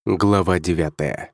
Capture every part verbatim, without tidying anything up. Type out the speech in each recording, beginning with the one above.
Глава девятая.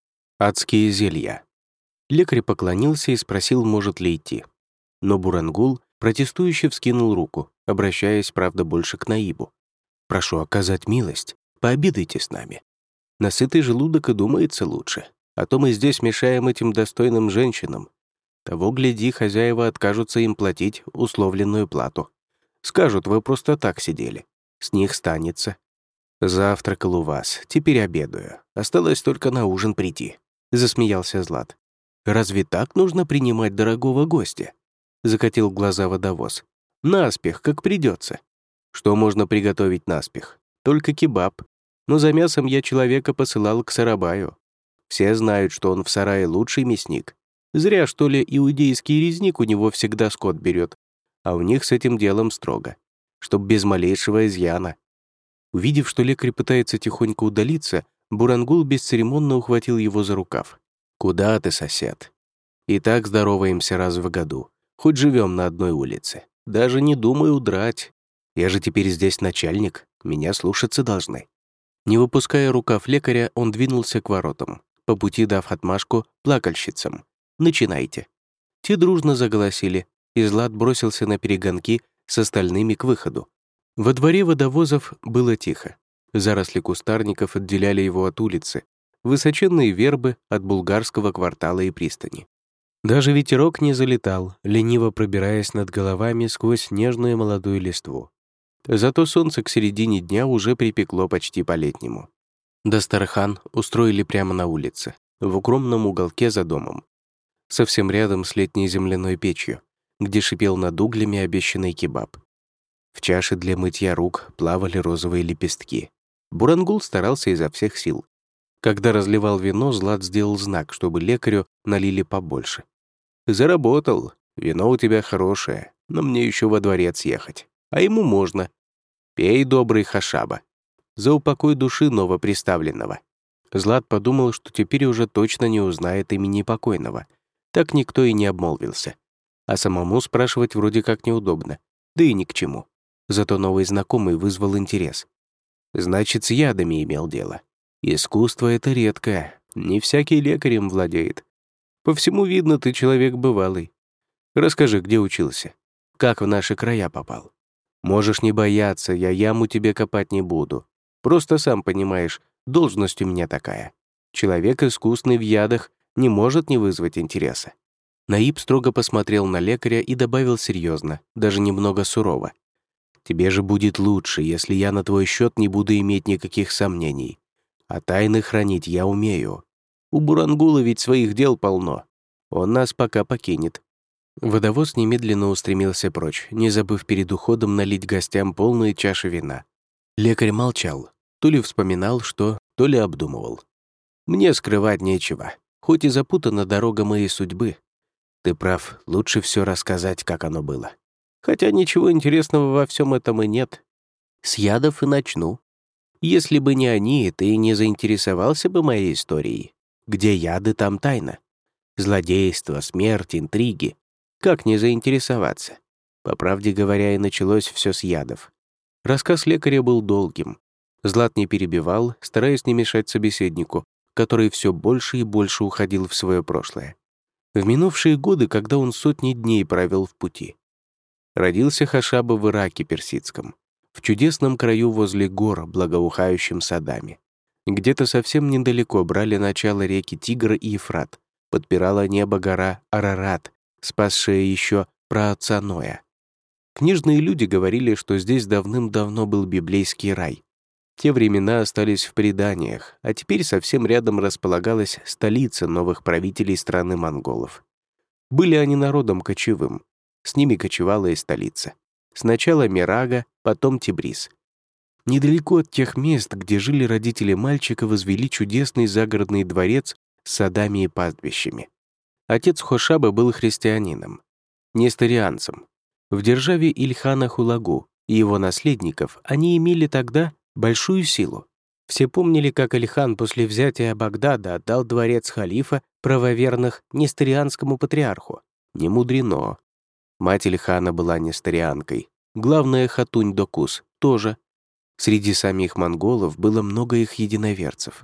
Адские зелья. Лекарь поклонился и спросил, может ли идти. Но Бурангул протестующе вскинул руку, обращаясь, правда, больше к Наибу. «Прошу оказать милость, пообедайте с нами. На сытый желудок и думается лучше, а то мы здесь мешаем этим достойным женщинам. Того, гляди, хозяева откажутся им платить условленную плату. Скажут, вы просто так сидели. С них станется. «Завтракал у вас, теперь обедаю. Осталось только на ужин прийти», — засмеялся Злат. «Разве так нужно принимать дорогого гостя?» — закатил глаза водовоз. «Наспех, как придется. Что можно приготовить наспех? Только кебаб. Но за мясом я человека посылал к Сарабаю. Все знают, что он в сарае лучший мясник. Зря, что ли, иудейский резник у него всегда скот берет. А у них с этим делом строго. Чтоб без малейшего изъяна». Увидев, что лекарь пытается тихонько удалиться, Бурангул бесцеремонно ухватил его за рукав. «Куда ты, сосед? И так здороваемся раз в году. Хоть живем на одной улице. Даже не думай удрать. Я же теперь здесь начальник, меня слушаться должны». Не выпуская рукав лекаря, он двинулся к воротам, по пути дав отмашку плакальщицам. «Начинайте». Те дружно заголосили, и Злат бросился на перегонки с остальными к выходу. Во дворе водовозов было тихо. Заросли кустарников отделяли его от улицы, высоченные вербы от булгарского квартала и пристани. Даже ветерок не залетал, лениво пробираясь над головами сквозь нежную молодую листву. Зато солнце к середине дня уже припекло почти по-летнему. Дастархан устроили прямо на улице, в укромном уголке за домом, совсем рядом с летней земляной печью, где шипел над углями обещанный кебаб. В чаше для мытья рук плавали розовые лепестки. Бурангул старался изо всех сил. Когда разливал вино, Злат сделал знак, чтобы лекарю налили побольше. «Заработал. Вино у тебя хорошее, но мне еще во дворец ехать. А ему можно. Пей, добрый Хашаба. За упокой души новоприставленного». Злат подумал, что теперь уже точно не узнает имени покойного. Так никто и не обмолвился. А самому спрашивать вроде как неудобно. Да и ни к чему. Зато новый знакомый вызвал интерес. Значит, с ядами имел дело. Искусство — это редкое, не всякий лекарь им владеет. По всему видно, ты человек бывалый. Расскажи, где учился? Как в наши края попал? Можешь не бояться, я яму тебе копать не буду. Просто сам понимаешь, должность у меня такая. Человек, искусный в ядах, не может не вызвать интереса». Наиб строго посмотрел на лекаря и добавил серьезно, даже немного сурово. «Тебе же будет лучше, если я на твой счет не буду иметь никаких сомнений. А тайны хранить я умею. У Бурангула ведь своих дел полно. Он нас пока покинет». Водовоз немедленно устремился прочь, не забыв перед уходом налить гостям полные чаши вина. Лекарь молчал, то ли вспоминал что, то ли обдумывал. «Мне скрывать нечего, хоть и запутана дорога моей судьбы. Ты прав, лучше все рассказать, как оно было. Хотя ничего интересного во всем этом и нет. С ядов и начну. Если бы не они, ты не заинтересовался бы моей историей. Где яды, там тайна. Злодейство, смерть, интриги. Как не заинтересоваться? По правде говоря, и началось все с ядов. Рассказ лекаря был долгим. Злат не перебивал, стараясь не мешать собеседнику, который все больше и больше уходил в свое прошлое. В минувшие годы, когда он сотни дней провел в пути. Родился Хашаба в Ираке персидском, в чудесном краю возле гор, благоухающим садами. Где-то совсем недалеко брали начало реки Тигр и Ефрат, подпирала небо гора Арарат, спасшая еще праотца Ноя. Книжные люди говорили, что здесь давным-давно был библейский рай. Те времена остались в преданиях, а теперь совсем рядом располагалась столица новых правителей страны монголов. Были они народом кочевым. С ними кочевала и столица. Сначала Мирага, потом Тибриз. Недалеко от тех мест, где жили родители мальчика, возвели чудесный загородный дворец с садами и пастбищами. Отец Хошаба был христианином, несторианцем. В державе Ильхана Хулагу и его наследников они имели тогда большую силу. Все помнили, как Ильхан после взятия Багдада отдал дворец халифа правоверных несторианскому патриарху. Не мудрено. Мать Ильхана была несторианкой. Главная Хатунь-Докус тоже. Среди самих монголов было много их единоверцев.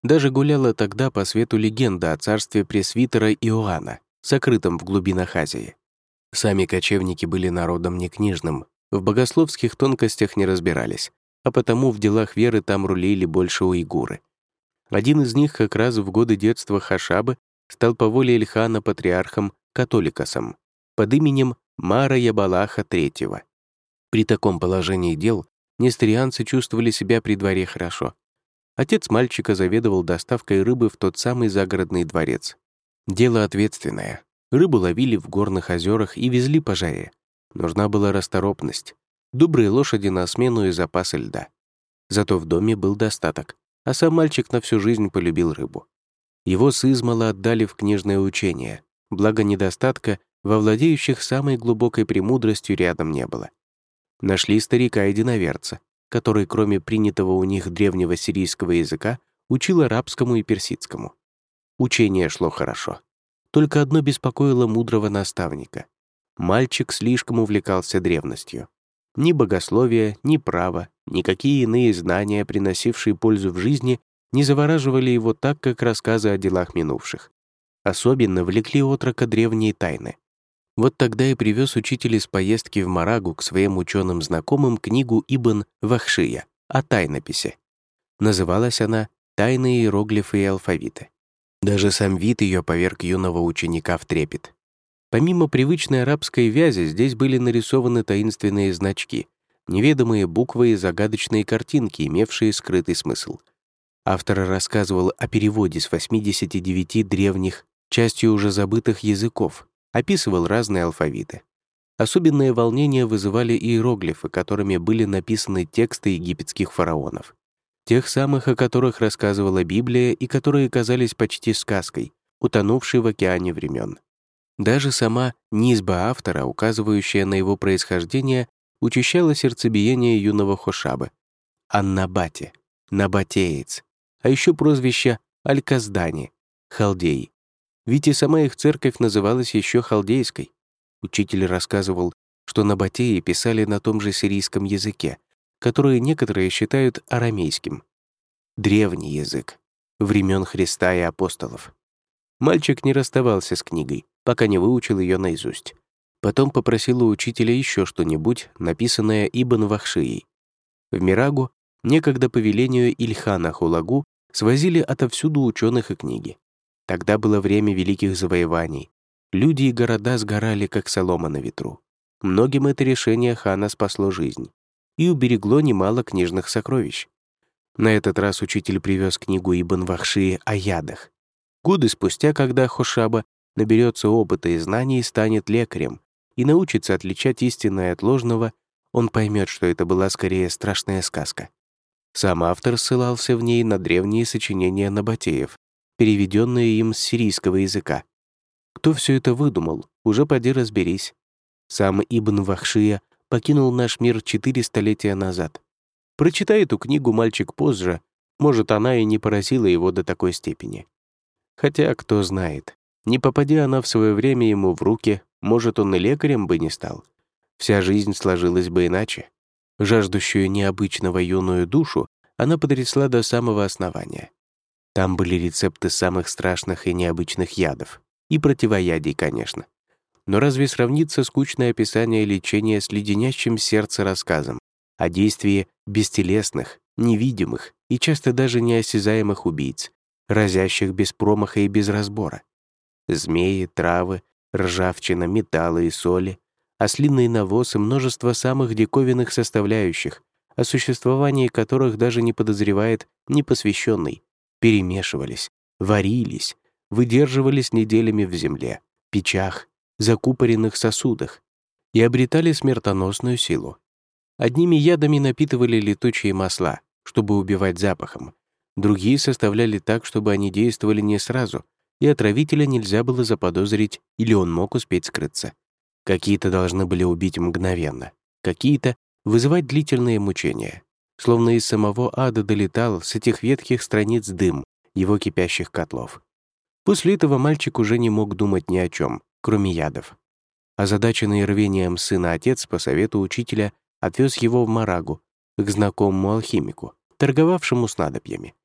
Даже гуляла тогда по свету легенда о царстве пресвитера Иоанна, сокрытом в глубинах Азии. Сами кочевники были народом некнижным, в богословских тонкостях не разбирались, а потому в делах веры там рулили больше уйгуры. Один из них как раз в годы детства Хашабы стал по воле Ильхана патриархом Католикосом под именем Мара Ябалаха третьего. При таком положении дел несторианцы чувствовали себя при дворе хорошо. Отец мальчика заведовал доставкой рыбы в тот самый загородный дворец. Дело ответственное. Рыбу ловили в горных озерах и везли по жаре. Нужна была расторопность, добрые лошади на смену и запасы льда. Зато в доме был достаток, а сам мальчик на всю жизнь полюбил рыбу. Его сызмала отдали в книжное учение, благо недостатка во владеющих самой глубокой премудростью рядом не было. Нашли старика-единоверца, который, кроме принятого у них древнего сирийского языка, учил арабскому и персидскому. Учение шло хорошо. Только одно беспокоило мудрого наставника. Мальчик слишком увлекался древностью. Ни богословие, ни право, никакие иные знания, приносившие пользу в жизни, не завораживали его так, как рассказы о делах минувших. Особенно влекли отрока древние тайны. Вот тогда и привез учитель из поездки в Марагу к своим ученым знакомым книгу Ибн Вахшия о тайнописи. Называлась она «Тайные иероглифы и алфавиты». Даже сам вид ее поверг юного ученика в трепет. Помимо привычной арабской вязи, здесь были нарисованы таинственные значки, неведомые буквы и загадочные картинки, имевшие скрытый смысл. Автор рассказывал о переводе с восьмидесяти девяти древних, частью уже забытых языков, описывал разные алфавиты. Особенное волнение вызывали иероглифы, которыми были написаны тексты египетских фараонов. Тех самых, о которых рассказывала Библия и которые казались почти сказкой, утонувшей в океане времен. Даже сама низба автора, указывающая на его происхождение, учащала сердцебиение юного Хошабы. Аннабати, набатеец, а еще прозвище Аль-Каздани, халдей. Ведь и сама их церковь называлась еще халдейской. Учитель рассказывал, что набатеи писали на том же сирийском языке, который некоторые считают арамейским. Древний язык, времен Христа и апостолов. Мальчик не расставался с книгой, пока не выучил ее наизусть. Потом попросил у учителя еще что-нибудь, написанное Ибн Вахшией. В Мирагу, некогда по велению Ильхана Хулагу, свозили отовсюду ученых и книги. Тогда было время великих завоеваний. Люди и города сгорали, как солома на ветру. Многим это решение хана спасло жизнь и уберегло немало книжных сокровищ. На этот раз учитель привез книгу Ибн Вахши о ядах. Годы спустя, когда Хошаба наберется опыта и знаний, станет лекарем и научится отличать истинное от ложного, он поймет, что это была скорее страшная сказка. Сам автор ссылался в ней на древние сочинения набатеев, переведенные им с сирийского языка. Кто все это выдумал, уже поди разберись. Сам Ибн Вахшия покинул наш мир четыре столетия назад. Прочитай эту книгу мальчик позже, может, она и не поразила его до такой степени. Хотя, кто знает, не попадя она в свое время ему в руки, может, он и лекарем бы не стал. Вся жизнь сложилась бы иначе. Жаждущую необычного юную душу она потрясла до самого основания. Там были рецепты самых страшных и необычных ядов. И противоядий, конечно. Но разве сравнится скучное описание лечения с леденящим сердце рассказом о действии бестелесных, невидимых и часто даже неосязаемых убийц, разящих без промаха и без разбора? Змеи, травы, ржавчина, металлы и соли, ослиный навоз и множество самых диковинных составляющих, о существовании которых даже не подозревает непосвященный, перемешивались, варились, выдерживались неделями в земле, печах, закупоренных сосудах и обретали смертоносную силу. Одними ядами напитывали летучие масла, чтобы убивать запахом, другие составляли так, чтобы они действовали не сразу, и отравителя нельзя было заподозрить или он мог успеть скрыться. Какие-то должны были убить мгновенно, какие-то вызывать длительные мучения. Словно из самого ада долетал с этих ветхих страниц дым его кипящих котлов. После этого мальчик уже не мог думать ни о чем, кроме ядов. Озадаченный рвением сына отец по совету учителя отвез его в Марагу, к знакомому алхимику, торговавшему снадобьями.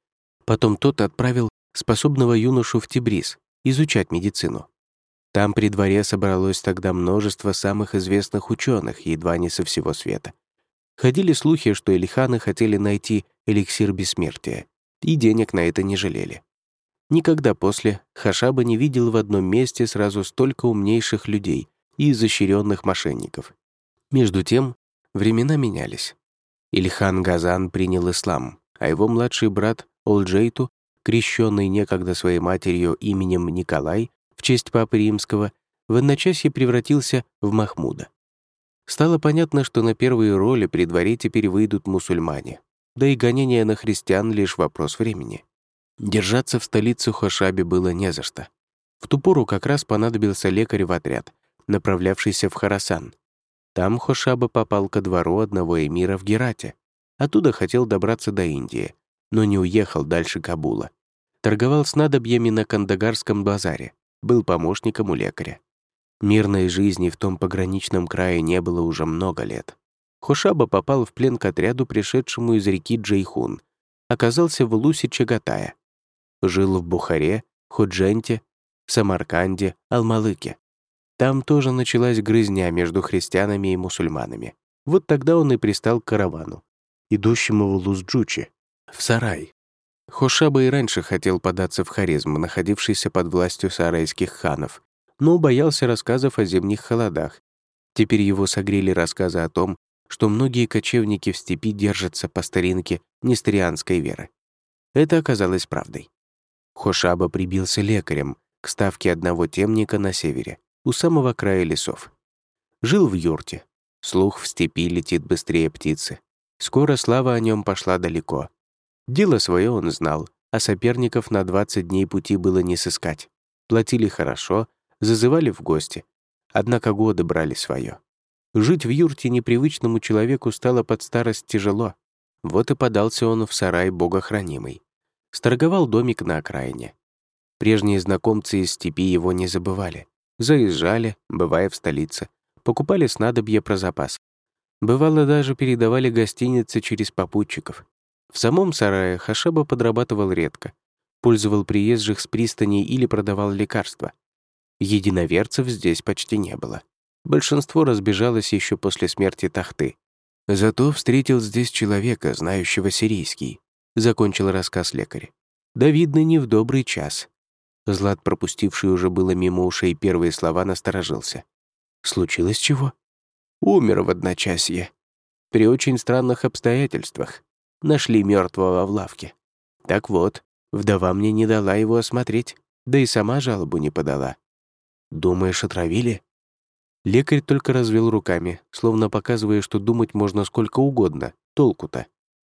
Потом тот отправил способного юношу в Тебриз изучать медицину. Там при дворе собралось тогда множество самых известных ученых, едва не со всего света. Ходили слухи, что Илиханы хотели найти эликсир бессмертия, и денег на это не жалели. Никогда после Хашаба не видел в одном месте сразу столько умнейших людей и изощренных мошенников. Между тем, времена менялись. Ильхан Газан принял ислам, а его младший брат Олджейту, крещенный некогда своей матерью именем Николай в честь Папы Римского, в одночасье превратился в Махмуда. Стало понятно, что на первые роли при дворе теперь выйдут мусульмане, да и гонение на христиан — лишь вопрос времени. Держаться в столице Хашабе было не за что. В ту пору как раз понадобился лекарь в отряд, направлявшийся в Хорасан. Там Хашаба попал ко двору одного эмира в Герате. Оттуда хотел добраться до Индии, но не уехал дальше Кабула. Торговал снадобьями на Кандагарском базаре, был помощником у лекаря. Мирной жизни в том пограничном крае не было уже много лет. Хашаба попал в плен к отряду, пришедшему из реки Джейхун, оказался в Улусе Чагатая. Жил в Бухаре, Худженте, Самарканде, Алмалыке. Там тоже началась грызня между христианами и мусульманами. Вот тогда он и пристал к каравану, идущему в Улус-Джучи, в сарай. Хашаба и раньше хотел податься в Хорезм, находившийся под властью сарайских ханов, но боялся рассказов о зимних холодах. Теперь его согрели рассказы о том, что многие кочевники в степи держатся по старинке несторианской веры. Это оказалось правдой. Хашаба прибился лекарем к ставке одного темника на севере, у самого края лесов. Жил в юрте. Слух в степи летит быстрее птицы. Скоро слава о нем пошла далеко. Дело свое он знал, а соперников на двадцать дней пути было не сыскать. Платили хорошо, зазывали в гости. Однако годы брали свое. Жить в юрте непривычному человеку стало под старость тяжело. Вот и подался он в сарай богохранимый. Сторговал домик на окраине. Прежние знакомцы из степи его не забывали. Заезжали, бывая в столице, покупали снадобья про запас. Бывало, даже передавали гостиницы через попутчиков. В самом сарае Хашаба подрабатывал редко. Пользовал приезжих с пристани или продавал лекарства. Единоверцев здесь почти не было. Большинство разбежалось еще после смерти Тахты. Зато встретил здесь человека, знающего сирийский. Закончил рассказ лекарь. Да, видно, не в добрый час. Злат, пропустивший уже было мимо ушей первые слова, насторожился. Случилось чего? Умер в одночасье. При очень странных обстоятельствах. Нашли мертвого в лавке. Так вот, вдова мне не дала его осмотреть, да и сама жалобу не подала. Думаешь, отравили? Лекарь только развел руками, словно показывая, что думать можно сколько угодно. Толку-то.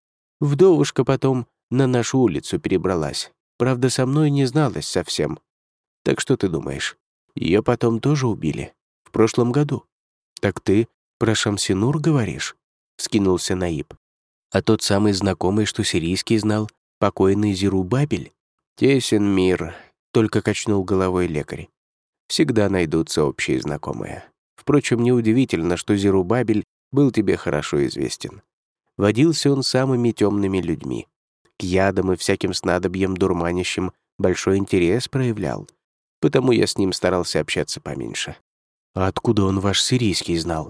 Вдовушка потом на нашу улицу перебралась. Правда, со мной не зналась совсем. Так что ты думаешь, ее потом тоже убили? В прошлом году? Так ты про Шамсинур говоришь? Скинулся Наиб. А тот самый знакомый, что сирийский знал, покойный Зирубабель? Тесен мир, только качнул головой лекарь. Всегда найдутся общие знакомые. Впрочем, неудивительно, что Зирубабель был тебе хорошо известен. Водился он самыми темными людьми. К ядам и всяким снадобьям дурманящим большой интерес проявлял. Потому я с ним старался общаться поменьше. А откуда он ваш сирийский знал?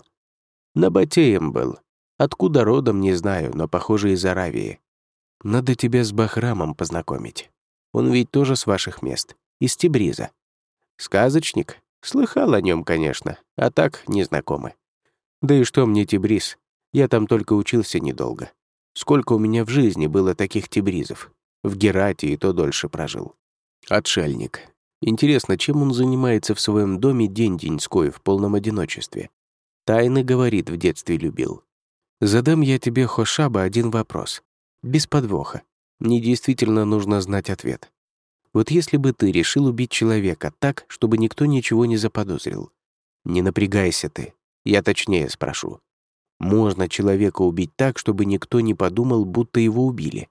Набатеем был. Откуда родом, не знаю, но, похоже, из Аравии. Надо тебя с Бахрамом познакомить. Он ведь тоже с ваших мест, из Тебриза. Сказочник? Слыхал о нем, конечно, а так незнакомы. Да и что мне Тебриз? Я там только учился недолго. Сколько у меня в жизни было таких Тебризов? В Герате и то дольше прожил. Отшельник. Интересно, чем он занимается в своем доме день-деньской в полном одиночестве? Тайны, говорит, в детстве любил. Задам я тебе, Хашаба, один вопрос. Без подвоха. Мне действительно нужно знать ответ. Вот если бы ты решил убить человека так, чтобы никто ничего не заподозрил. Не напрягайся ты. Я точнее спрошу. Можно человека убить так, чтобы никто не подумал, будто его убили?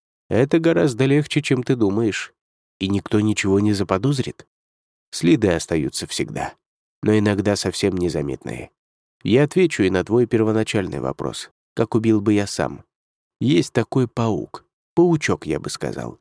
Это гораздо легче, чем ты думаешь. И никто ничего не заподозрит? Следы остаются всегда, но иногда совсем незаметные. Я отвечу и на твой первоначальный вопрос. Как убил бы я сам? Есть такой паук. Паучок, я бы сказал.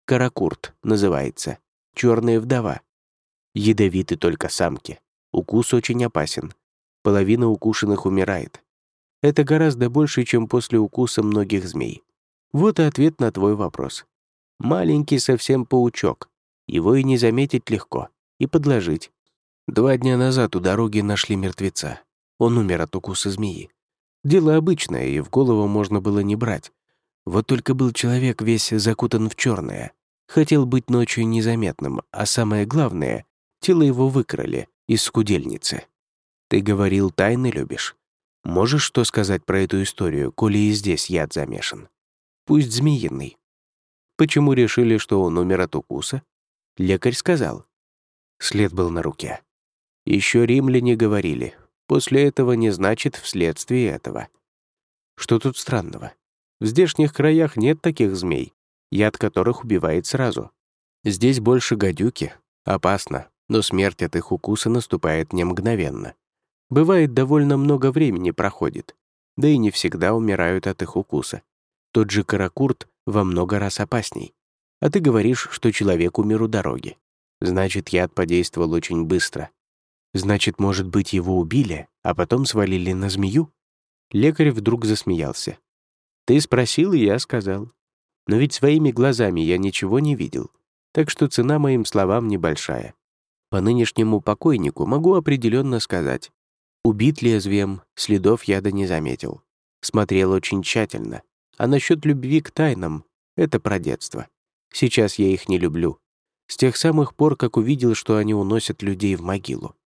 Каракурт называется. Черная вдова. Ядовиты только самки. Укус очень опасен. Половина укушенных умирает. Это гораздо больше, чем после укуса многих змей. Вот и ответ на твой вопрос. Маленький совсем паучок. Его и не заметить легко. И подложить. Два дня назад у дороги нашли мертвеца. Он умер от укуса змеи. Дело обычное, и в голову можно было не брать. Вот только был человек весь закутан в черное. Хотел быть ночью незаметным, а самое главное, тело его выкрали из скудельницы. Ты говорил, тайны любишь. Можешь что сказать про эту историю, коли и здесь яд замешан? Пусть змеиный. Почему решили, что он умер от укуса? Лекарь сказал. След был на руке. Еще римляне говорили. После этого не значит вследствие этого. Что тут странного? В здешних краях нет таких змей, яд которых убивает сразу. Здесь больше гадюки. Опасно, но смерть от их укуса наступает не мгновенно. Бывает, довольно много времени проходит, да и не всегда умирают от их укуса. Тот же каракурт во много раз опасней. А ты говоришь, что человек умер у дороги. Значит, яд подействовал очень быстро. Значит, может быть, его убили, а потом свалили на змею? Лекарь вдруг засмеялся. Ты спросил, и я сказал. Но ведь своими глазами я ничего не видел, так что цена моим словам небольшая. По нынешнему покойнику могу определенно сказать. Убит лезвием, следов яда не заметил. Смотрел очень тщательно. А насчет любви к тайнам — это про детство. Сейчас я их не люблю. С тех самых пор, как увидел, что они уносят людей в могилу.